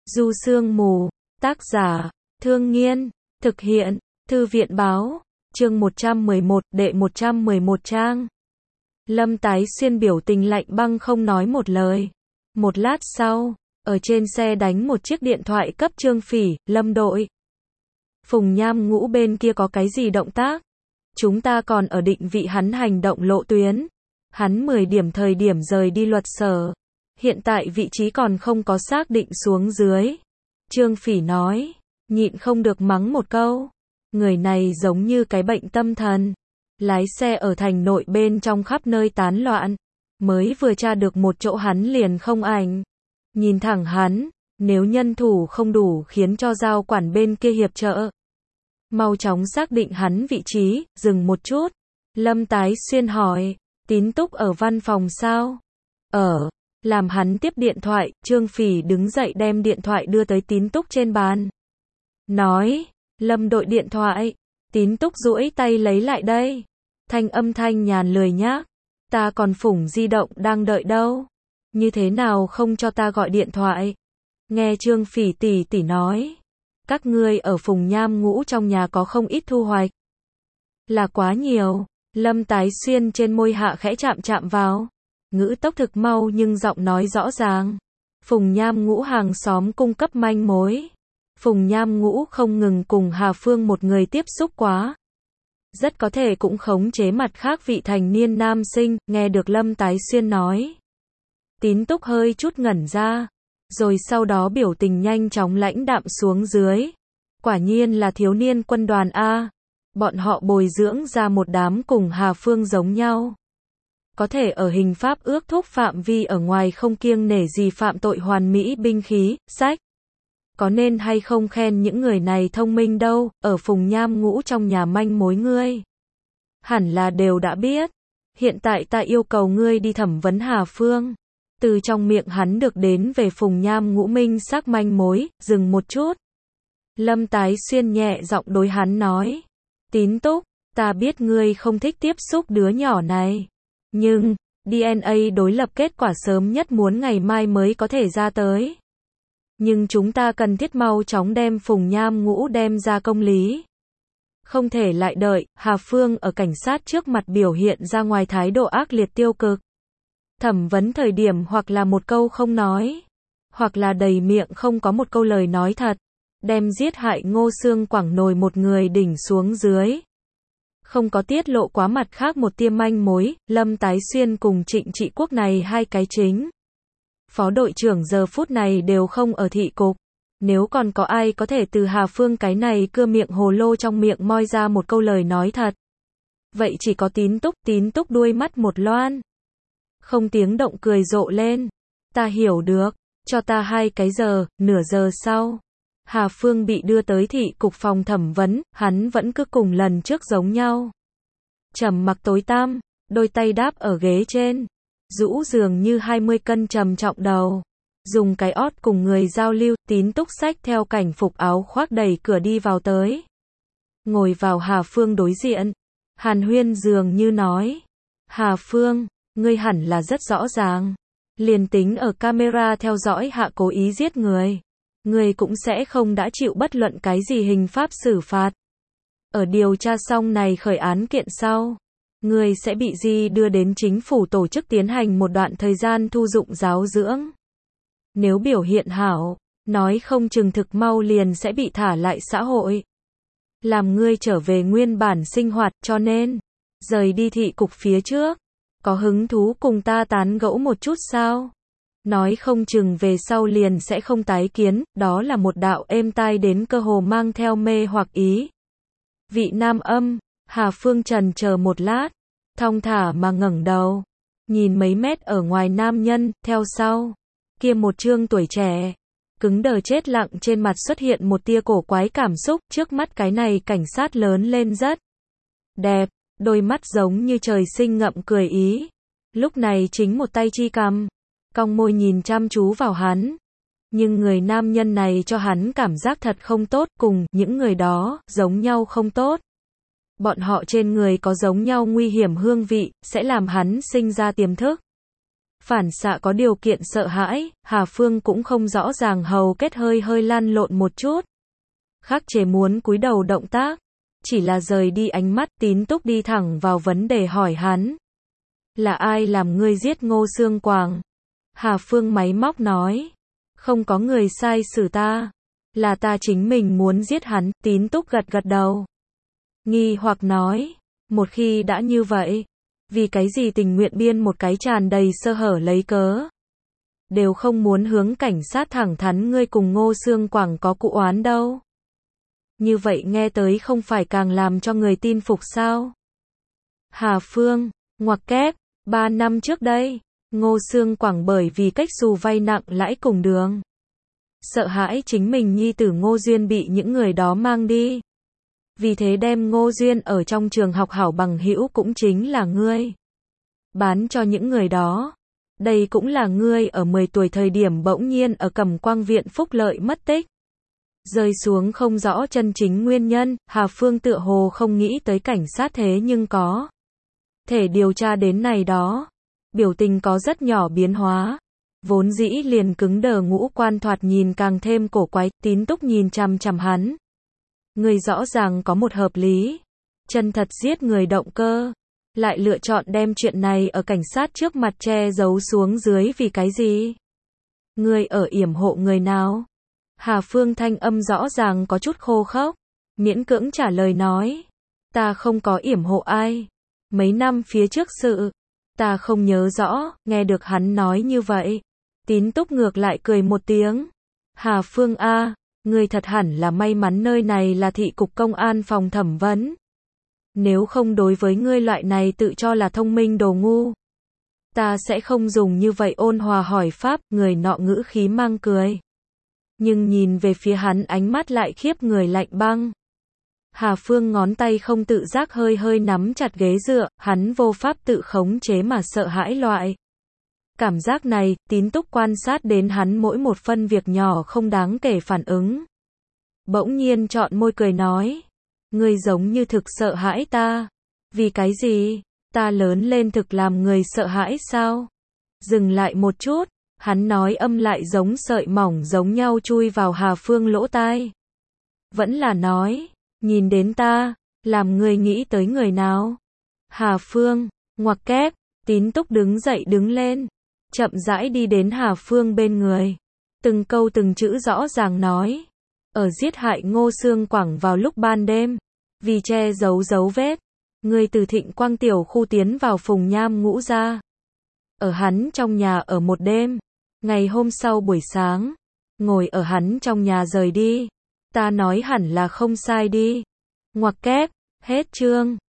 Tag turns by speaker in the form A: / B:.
A: Du Sương Mù, tác giả, Thương Nghiên, thực hiện, Thư viện báo, chương 111, đệ 111 trang. Lâm Tái Xuyên biểu tình lạnh băng không nói một lời. Một lát sau, ở trên xe đánh một chiếc điện thoại cấp Trương Phỉ, Lâm đội. Phùng Nham Ngũ bên kia có cái gì động tác? Chúng ta còn ở định vị hắn hành động lộ tuyến. Hắn 10 điểm thời điểm rời đi luật sở. Hiện tại vị trí còn không có xác định xuống dưới. Trương Phỉ nói, nhịn không được mắng một câu. Người này giống như cái bệnh tâm thần. Lái xe ở thành nội bên trong khắp nơi tán loạn. Mới vừa tra được một chỗ hắn liền không ảnh. Nhìn thẳng hắn, nếu nhân thủ không đủ khiến cho giao quản bên kia hiệp trợ. Mau chóng xác định hắn vị trí, dừng một chút. Lâm Tái Xuyên hỏi, Tín Túc ở văn phòng sao? Làm hắn tiếp điện thoại, Trương Phỉ đứng dậy đem điện thoại đưa tới Tín Túc trên bàn. Nói, Lâm đội điện thoại. Tín Túc duỗi tay lấy lại đây. Thanh âm thanh nhàn lười nhác. Ta còn phủng di động đang đợi đâu. Như thế nào không cho ta gọi điện thoại? Nghe Trương Phỉ tỉ tỉ nói. Các ngươi ở Phùng Nham Ngũ trong nhà có không ít thu hoạch. Là quá nhiều. Lâm Tái Xuyên trên môi hạ khẽ chạm chạm vào. Ngữ tốc thực mau nhưng giọng nói rõ ràng. Phùng Nham Ngũ hàng xóm cung cấp manh mối. Phùng Nham Ngũ không ngừng cùng Hà Phương một người tiếp xúc quá. Rất có thể cũng khống chế mặt khác vị thành niên nam sinh, nghe được Lâm Tái Xuyên nói. Tín Túc hơi chút ngẩn ra. Rồi sau đó biểu tình nhanh chóng lãnh đạm xuống dưới. Quả nhiên là thiếu niên quân đoàn A. Bọn họ bồi dưỡng ra một đám cùng Hà Phương giống nhau. Có thể ở hình pháp ước thúc phạm vi ở ngoài không kiêng nể gì phạm tội hoàn mỹ binh khí, sách. Có nên hay không khen những người này thông minh đâu, ở Phùng Nham Ngũ trong nhà manh mối ngươi. Hẳn là đều đã biết. Hiện tại ta yêu cầu ngươi đi thẩm vấn Hà Phương. Từ trong miệng hắn được đến về Phùng Nham Ngũ minh xác manh mối, dừng một chút. Lâm Tái Xuyên nhẹ giọng đối hắn nói. Tín Túc, ta biết ngươi không thích tiếp xúc đứa nhỏ này. Nhưng, DNA đối lập kết quả sớm nhất muốn ngày mai mới có thể ra tới. Nhưng chúng ta cần thiết mau chóng đem Phùng Nham Ngũ đem ra công lý. Không thể lại đợi, Hà Phương ở cảnh sát trước mặt biểu hiện ra ngoài thái độ ác liệt tiêu cực. Thẩm vấn thời điểm hoặc là một câu không nói, hoặc là đầy miệng không có một câu lời nói thật, đem giết hại Ngô Xương Quảng nồi một người đỉnh xuống dưới. Không có tiết lộ quá mặt khác một tia manh mối, Lâm Tái Xuyên cùng Trịnh Trị Quốc này hai cái chính. Phó đội trưởng giờ phút này đều không ở thị cục. Nếu còn có ai có thể từ Hà Phương cái này cưa miệng hồ lô trong miệng moi ra một câu lời nói thật. Vậy chỉ có Tín Túc đuôi mắt một loan. Không tiếng động cười rộ lên. Ta hiểu được, cho ta 2 cái giờ, nửa giờ sau. Hà Phương bị đưa tới thị cục phòng thẩm vấn, hắn vẫn cứ cùng lần trước giống nhau. Trầm mặc tối tăm, đôi tay đáp ở ghế trên. Rũ dường như 20 cân trầm trọng đầu. Dùng cái ót cùng người giao lưu, Tín Túc xách theo cảnh phục áo khoác đẩy cửa đi vào tới. Ngồi vào Hà Phương đối diện. Hàn Huyên dường như nói. Hà Phương, ngươi hẳn là rất rõ ràng. Liền tính ở camera theo dõi hạ cố ý giết người. Ngươi cũng sẽ không đã chịu bất luận cái gì hình pháp xử phạt. Ở điều tra xong này khởi án kiện sau. Ngươi sẽ bị đưa đến chính phủ tổ chức tiến hành một đoạn thời gian thu dụng giáo dưỡng. Nếu biểu hiện hảo, nói không chừng thực mau liền sẽ bị thả lại xã hội. Làm ngươi trở về nguyên bản sinh hoạt cho nên, rời đi thị cục phía trước. Có hứng thú cùng ta tán gẫu một chút sao? Nói không chừng về sau liền sẽ không tái kiến, đó là một đạo êm tai đến cơ hồ mang theo mê hoặc ý. Vị nam âm, Hà Phương trần chờ một lát, thong thả mà ngẩng đầu, nhìn mấy mét ở ngoài nam nhân, theo sau. Kia một trương tuổi trẻ, cứng đờ chết lặng trên mặt xuất hiện một tia cổ quái cảm xúc, trước mắt cái này cảnh sát lớn lên rất đẹp, đôi mắt giống như trời sinh ngậm cười ý. Lúc này chính một tay chi cằm, cong môi nhìn chăm chú vào hắn. Nhưng người nam nhân này cho hắn cảm giác thật không tốt, cùng những người đó giống nhau không tốt. Bọn họ trên người có giống nhau nguy hiểm hương vị, sẽ làm hắn sinh ra tiềm thức. Phản xạ có điều kiện sợ hãi, Hà Phương cũng không rõ ràng hầu kết hơi hơi lăn lộn một chút. Khắc chế muốn cúi đầu động tác, chỉ là rời đi ánh mắt. Tín Túc đi thẳng vào vấn đề hỏi hắn. Là ai làm ngươi giết Ngô Xương Quảng? Hà Phương máy móc nói. Không có người sai xử ta. Là ta chính mình muốn giết hắn. Tín Túc gật gật đầu. Nghi hoặc nói. Một khi đã như vậy, vì cái gì tình nguyện biên một cái tràn đầy sơ hở lấy cớ? Đều không muốn hướng cảnh sát thẳng thắn ngươi cùng Ngô Xương Quảng có cũ oán đâu. Như vậy nghe tới không phải càng làm cho người tin phục sao? Hà Phương, ngoặc kép, 3 năm trước đây, Ngô Xương Quảng bởi vì cách xù vay nặng lãi cùng đường. Sợ hãi chính mình nhi tử Ngô Duyên bị những người đó mang đi. Vì thế đem Ngô Duyên ở trong trường học hảo bằng hữu cũng chính là ngươi. Bán cho những người đó. Đây cũng là ngươi ở 10 tuổi thời điểm bỗng nhiên ở Cẩm Quang viện phúc lợi mất tích. Rơi xuống không rõ chân chính nguyên nhân, Hà Phương tựa hồ không nghĩ tới cảnh sát thế nhưng có thể điều tra đến này đó. Biểu tình có rất nhỏ biến hóa. Vốn dĩ liền cứng đờ ngũ quan thoạt nhìn càng thêm cổ quái. Tín Túc nhìn chằm chằm hắn. Người rõ ràng có một hợp lý, chân thật giết người động cơ, lại lựa chọn đem chuyện này ở cảnh sát trước mặt che giấu xuống dưới vì cái gì? Người ở yểm hộ người nào? Hà Phương thanh âm rõ ràng có chút khô khốc, miễn cưỡng trả lời nói. Ta không có yểm hộ ai. Mấy năm phía trước sự, ta không nhớ rõ. Nghe được hắn nói như vậy, Tín Túc ngược lại cười một tiếng. Hà Phương a, ngươi thật hẳn là may mắn nơi này là thị cục công an phòng thẩm vấn. Nếu không đối với ngươi loại này tự cho là thông minh đồ ngu, ta sẽ không dùng như vậy ôn hòa hỏi pháp. Người nọ ngữ khí mang cười, nhưng nhìn về phía hắn ánh mắt lại khiếp người lạnh băng. Hà Phương ngón tay không tự giác hơi hơi nắm chặt ghế dựa, hắn vô pháp tự khống chế mà sợ hãi loại cảm giác này. Tín Túc quan sát đến hắn mỗi một phân việc nhỏ không đáng kể phản ứng. Bỗng nhiên chọn môi cười nói. Ngươi giống như thực sợ hãi ta. Vì cái gì? Ta lớn lên thực làm người sợ hãi sao? Dừng lại một chút, hắn nói âm lại giống sợi mỏng giống nhau chui vào Hà Phương lỗ tai. Vẫn là nói, nhìn đến ta, làm ngươi nghĩ tới người nào? Hà Phương, ngoặc kép, Tín Túc đứng dậy đứng lên, chậm rãi đi đến Hà Phương bên người. Từng câu từng chữ rõ ràng nói. Ở giết hại Ngô Xương Quảng vào lúc ban đêm, vì che giấu dấu vết, người từ Thịnh Quang tiểu khu tiến vào Phùng Nham Ngũ gia. Ở hắn trong nhà ở một đêm. Ngày hôm sau buổi sáng, ngồi ở hắn trong nhà rời đi. Ta nói hẳn là không sai đi. Ngoặc kép, hết chương.